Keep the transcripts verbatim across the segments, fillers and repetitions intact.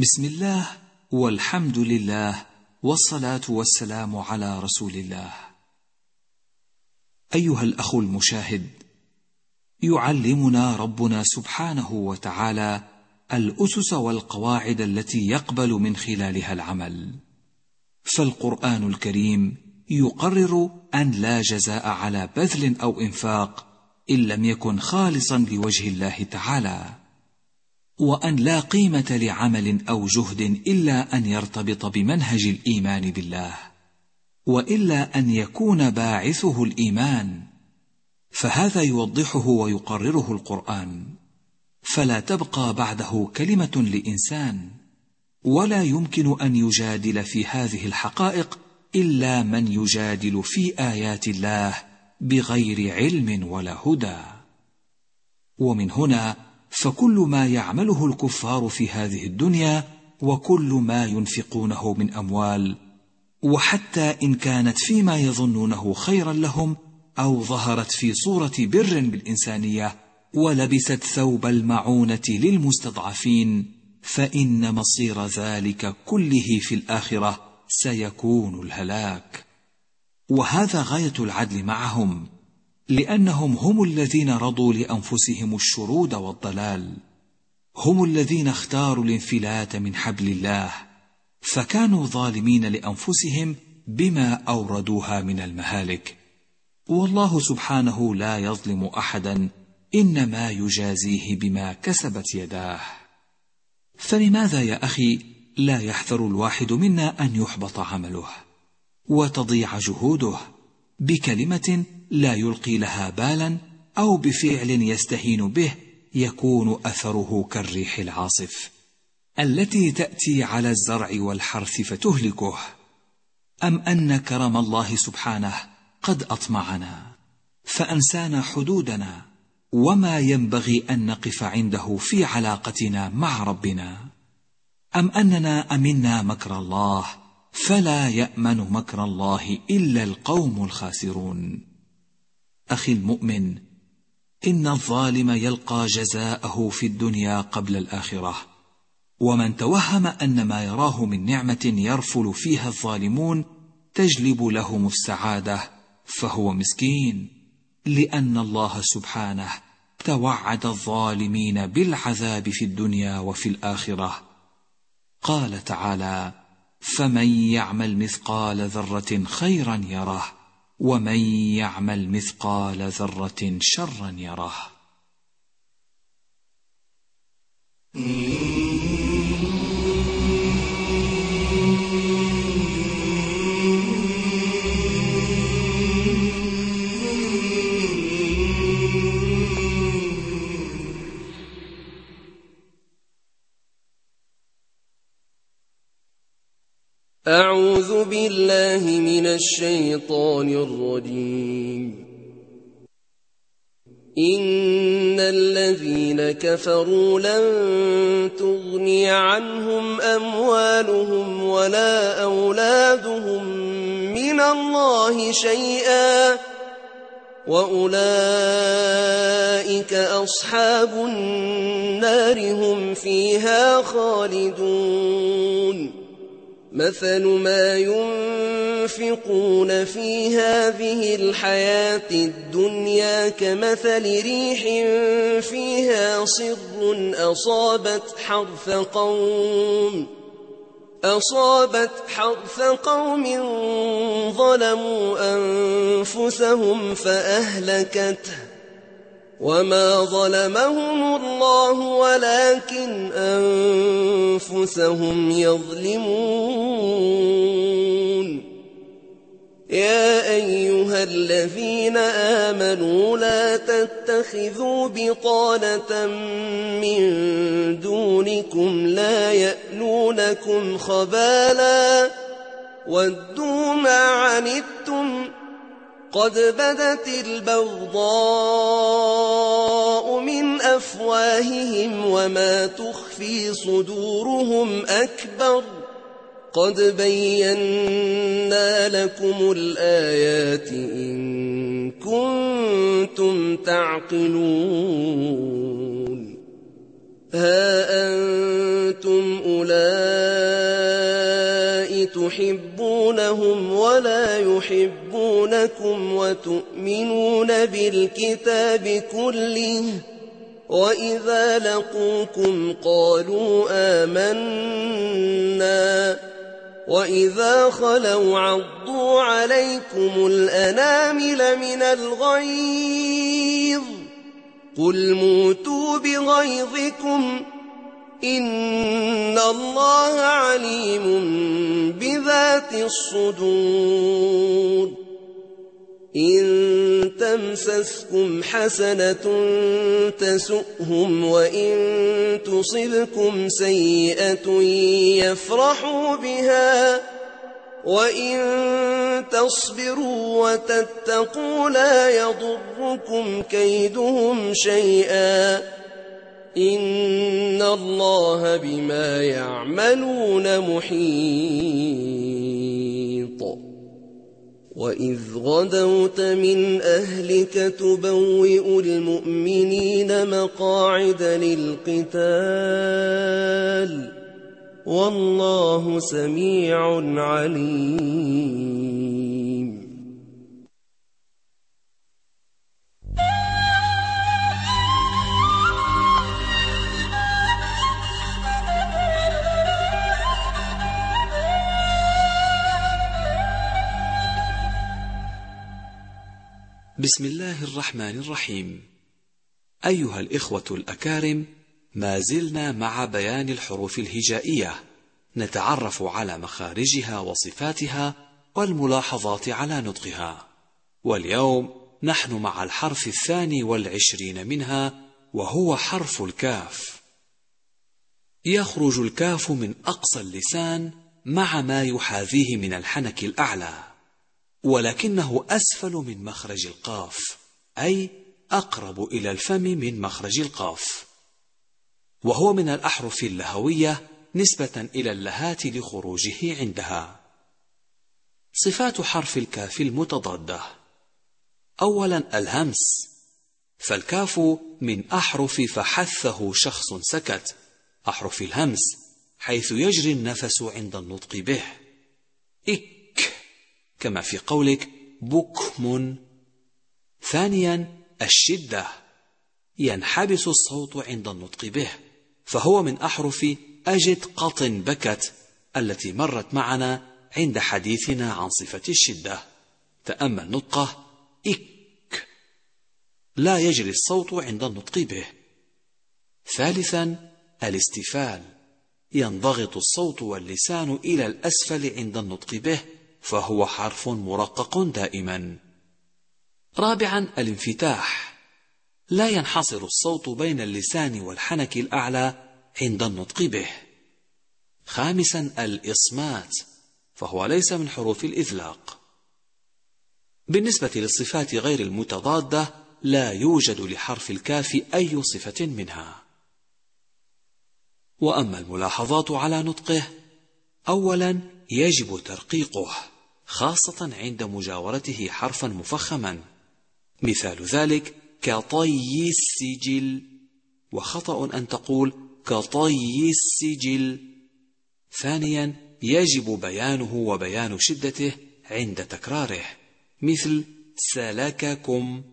بسم الله والحمد لله والصلاة والسلام على رسول الله. أيها الأخ المشاهد، يعلمنا ربنا سبحانه وتعالى الأسس والقواعد التي يقبل من خلالها العمل، فالقرآن الكريم يقرر أن لا جزاء على بذل أو إنفاق إن لم يكن خالصا لوجه الله تعالى، وأن لا قيمة لعمل أو جهد إلا أن يرتبط بمنهج الإيمان بالله، وإلا أن يكون باعثه الإيمان، فهذا يوضحه ويقرره القرآن، فلا تبقى بعده كلمة لإنسان، ولا يمكن أن يجادل في هذه الحقائق إلا من يجادل في آيات الله بغير علم ولا هدى. ومن هنا فكل ما يعمله الكفار في هذه الدنيا وكل ما ينفقونه من أموال، وحتى إن كانت فيما يظنونه خيرا لهم أو ظهرت في صورة بر بالإنسانية ولبست ثوب المعونة للمستضعفين، فإن مصير ذلك كله في الآخرة سيكون الهلاك. وهذا غاية العدل معهم، لأنهم هم الذين رضوا لأنفسهم الشرود والضلال، هم الذين اختاروا الانفلات من حبل الله، فكانوا ظالمين لأنفسهم بما أوردوها من المهالك. والله سبحانه لا يظلم أحدا، إنما يجازيه بما كسبت يداه. فلماذا يا أخي لا يحذر الواحد منا أن يحبط عمله وتضيع جهوده بكلمة لا يلقي لها بالا، أو بفعل يستهين به يكون أثره كالريح العاصف التي تأتي على الزرع والحرث فتهلكه؟ أم أن كرم الله سبحانه قد أطمعنا فأنسانا حدودنا وما ينبغي أن نقف عنده في علاقتنا مع ربنا؟ أم أننا أمنا مكر الله فلا يأمن مكر الله إلا القوم الخاسرون؟ أخي المؤمن، إن الظالم يلقى جزاءه في الدنيا قبل الآخرة، ومن توهم أن ما يراه من نعمة يرفل فيها الظالمون تجلب لهم السعادة فهو مسكين، لأن الله سبحانه توعد الظالمين بالعذاب في الدنيا وفي الآخرة. قال تعالى: فمن يعمل مثقال ذرة خيرا يره ومن يعمل مثقال ذرة شرا يره. أعوذ بالله من الشيطان الرجيم. إن الذين كفروا لن تغني عنهم أموالهم ولا أولادهم من الله شيئا وأولئك أصحاب النار هم فيها خالدون. مثل ما ينفقون في هذه الحياة الدنيا كمثل ريح فيها صر أصابت حرث قوم أصابت حرث قوم ظلموا أنفسهم فأهلكته، وما ظلمهم الله ولكن أنفسهم يظلمون. يا أيها الذين آمنوا لا تتخذوا بطانة من دونكم لا يألونكم خبالا ودوا ما عنتم قد بدت البغضاء من أفواههم وما تخفي صدورهم أكبر قد بينا لكم الآيات إن كنتم تعقلون. ها أنتم أولئك تحبونهم ولا يحبونكم وتؤمنون بالكتاب كله وإذا لقوكم قالوا آمنا وإذا خلوا عضوا عليكم الأنامل من الغيظ قل موتوا بغيظكم إن الله عليم بذات الصدور إن تمسسكم حسنة تسؤهم وإن تصبكم سيئة يفرحوا بها وإن تصبروا وتتقوا لا يضركم كيدهم شيئا إن الله بما يعملون محيط وإذ غدوت من أهلك تبوئ المؤمنين مقاعد للقتال والله سميع عليم. بسم الله الرحمن الرحيم. أيها الإخوة الأكارم، ما زلنا مع بيان الحروف الهجائية، نتعرف على مخارجها وصفاتها والملاحظات على نطقها. واليوم نحن مع الحرف الثاني والعشرين منها، وهو حرف الكاف. يخرج الكاف من أقصى اللسان مع ما يحاذيه من الحنك الأعلى، ولكنه أسفل من مخرج القاف، أي أقرب إلى الفم من مخرج القاف، وهو من الأحرف اللهوية نسبة إلى اللهات لخروجه عندها. صفات حرف الكاف المتضادة: أولا الهمس، فالكاف من أحرف فحثه شخص سكت، أحرف الهمس، حيث يجري النفس عند النطق به، إك كما في قولك بكم. ثانيا الشدة، ينحبس الصوت عند النطق به، فهو من أحرف أجد قط بكت التي مرت معنا عند حديثنا عن صفة الشدة. تأمل نطقه إك، لا يجري الصوت عند النطق به. ثالثا الاستفال، ينضغط الصوت واللسان إلى الأسفل عند النطق به، فهو حرف مرقق دائما. رابعا الانفتاح، لا ينحصر الصوت بين اللسان والحنك الأعلى عند النطق به. خامسا الإصمات، فهو ليس من حروف الإذلاق. بالنسبة للصفات غير المتضادة، لا يوجد لحرف الكاف أي صفة منها. وأما الملاحظات على نطقه: أولا يجب ترقيقه، خاصة عند مجاورته حرفا مفخما، مثال ذلك كطي السجل، وخطأ أن تقول كطي السجل. ثانيا يجب بيانه وبيان شدته عند تكراره، مثل سلككم،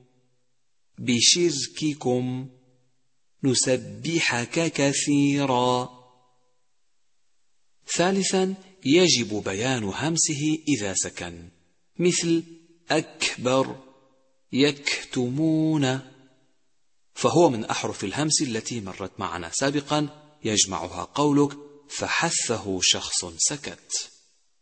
بشرككم، نسبحك كثيرا. ثالثا يجب بيان همسه إذا سكن، مثل أكبر، يكتمون، فهو من أحرف الهمس التي مرت معنا سابقا، يجمعها قولك فحثه شخص سكت.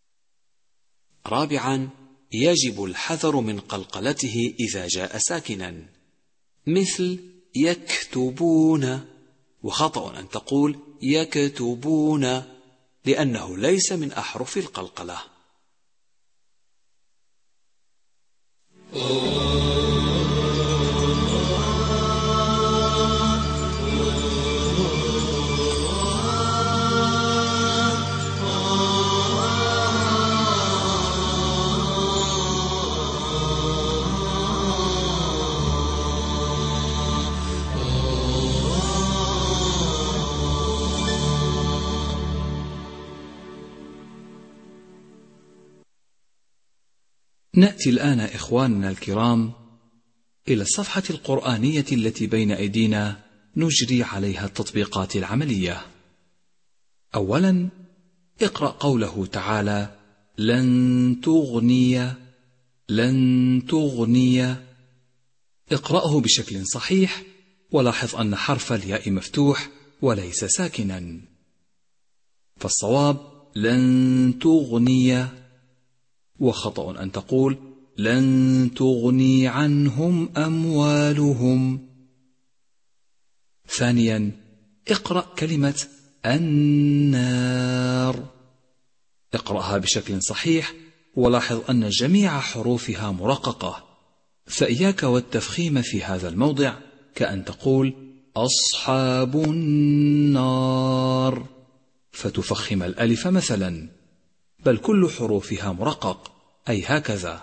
رابعا يجب الحذر من قلقلته إذا جاء ساكنا، مثل يكتبون، وخطأ أن تقول يكتبون، لأنه ليس من أحرف القلقلة. نأتي الآن إخواننا الكرام إلى الصفحة القرآنية التي بين أيدينا نجري عليها التطبيقات العملية. أولا اقرأ قوله تعالى: لن تغني لن تغني. اقرأه بشكل صحيح، ولاحظ أن حرف الياء مفتوح وليس ساكنا، فالصواب لن تغني، وخطأ أن تقول لن تغني عنهم أموالهم. ثانيا اقرأ كلمة النار، اقرأها بشكل صحيح، ولاحظ أن جميع حروفها مرققة، فإياك والتفخيم في هذا الموضع، كأن تقول أصحاب النار فتفخم الألف مثلا، بل كل حروفها مرقق، أي هكذا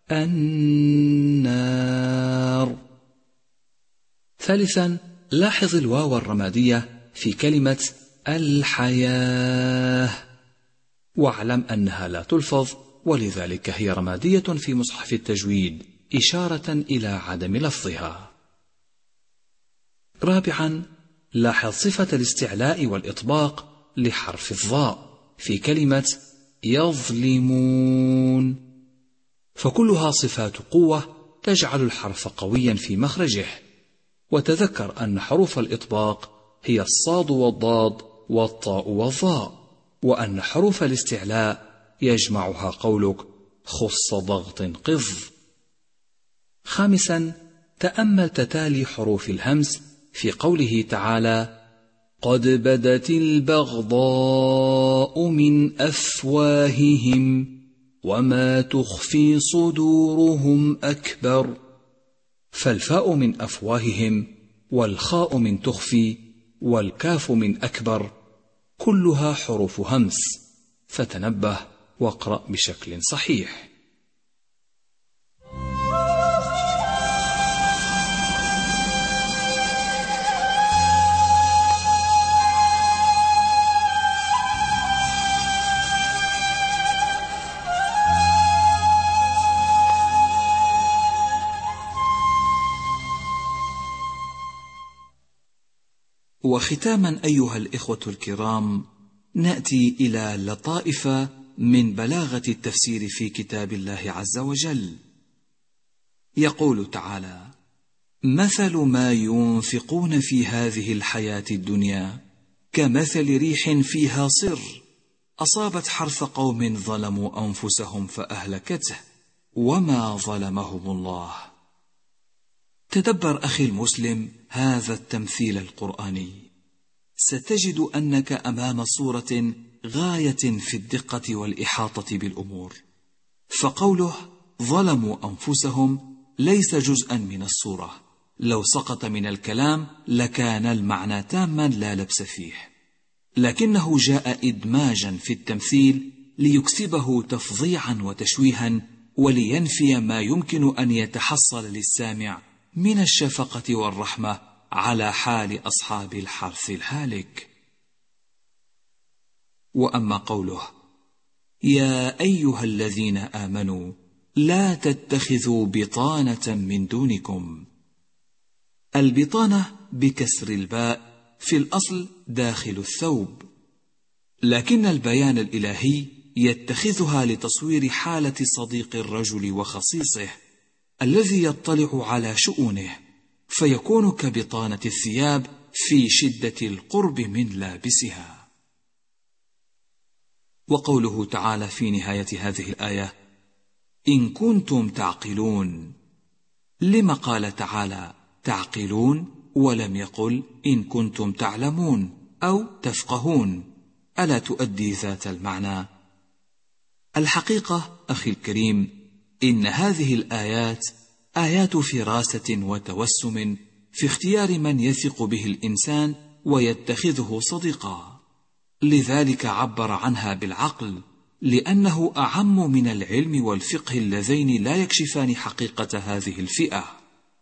النار. ثالثا لاحظ الواو الرمادية في كلمة الحياة، واعلم أنها لا تلفظ، ولذلك هي رمادية في مصحف التجويد إشارة إلى عدم لفظها. رابعا لاحظ صفة الاستعلاء والإطباق لحرف الضاء في كلمة يظلمون، فكلها صفات قوة تجعل الحرف قويا في مخرجه. وتذكر أن حروف الإطباق هي الصاد والضاد والطاء والظاء، وأن حروف الاستعلاء يجمعها قولك خص ضغط قض. خامسا تأمل تتالي حروف الهمز في قوله تعالى: قد بدت البغضاء من أفواههم وما تخفي صدورهم أكبر. فالفاء من أفواههم، والخاء من تخفي، والكاف من أكبر، كلها حروف همس، فتنبه واقرأ بشكل صحيح. وختاما أيها الإخوة الكرام، نأتي إلى لطائف من بلاغة التفسير في كتاب الله عز وجل. يقول تعالى: مثل ما ينفقون في هذه الحياة الدنيا كمثل ريح فيها صر أصابت حرث قوم ظلموا أنفسهم فأهلكته وما ظلمهم الله. تدبر أخي المسلم هذا التمثيل القرآني، ستجد أنك أمام صورة غاية في الدقة والإحاطة بالأمور، فقوله ظلموا أنفسهم ليس جزءا من الصورة، لو سقط من الكلام لكان المعنى تاما لا لبس فيه، لكنه جاء إدماجا في التمثيل ليكسبه تفظيعا وتشويها، ولينفي ما يمكن أن يتحصل للسامع من الشفقة والرحمة على حال أصحاب الحرث الهالك. وأما قوله: يا أيها الذين آمنوا لا تتخذوا بطانة من دونكم، البطانة بكسر الباء في الأصل داخل الثوب، لكن البيان الإلهي يتخذها لتصوير حالة صديق الرجل وخصيصه الذي يطلع على شؤونه، فيكون كبطانة الثياب في شدة القرب من لابسها. وقوله تعالى في نهاية هذه الآية: إن كنتم تعقلون، لما قال تعالى تعقلون ولم يقل إن كنتم تعلمون أو تفقهون؟ ألا تؤدي ذات المعنى؟ الحقيقة أخي الكريم، إن هذه الآيات آيات فراسة وتوسم في اختيار من يثق به الإنسان ويتخذه صديقا، لذلك عبر عنها بالعقل، لأنه أعم من العلم والفقه اللذين لا يكشفان حقيقة هذه الفئة.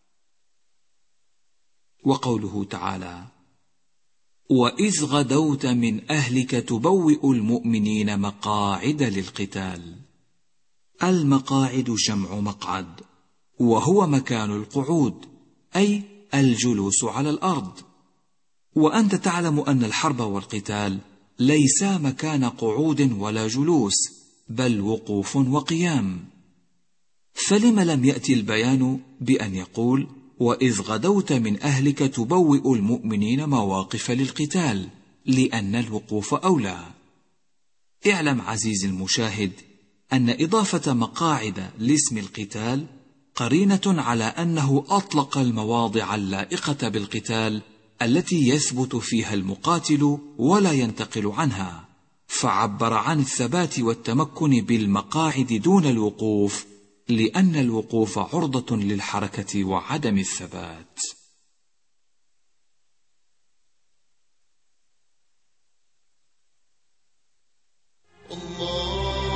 وقوله تعالى: وإذ غدوت من أهلك تبوئ المؤمنين مقاعد للقتال، المقاعد جمع مقعد، وهو مكان القعود، أي الجلوس على الأرض. وأنت تعلم أن الحرب والقتال ليسا مكان قعود ولا جلوس، بل وقوف وقيام. فلم لم يأتي البيان بأن يقول: وإذ غدوت من أهلك تبوئ المؤمنين مواقف للقتال، لأن الوقوف أولى. اعلم عزيزي المشاهد أن إضافة مقاعد لاسم القتال قرينة على أنه أطلق المواضع اللائقة بالقتال التي يثبت فيها المقاتل ولا ينتقل عنها، فعبر عن الثبات والتمكن بالمقاعد دون الوقوف، لأن الوقوف عرضة للحركة وعدم الثبات.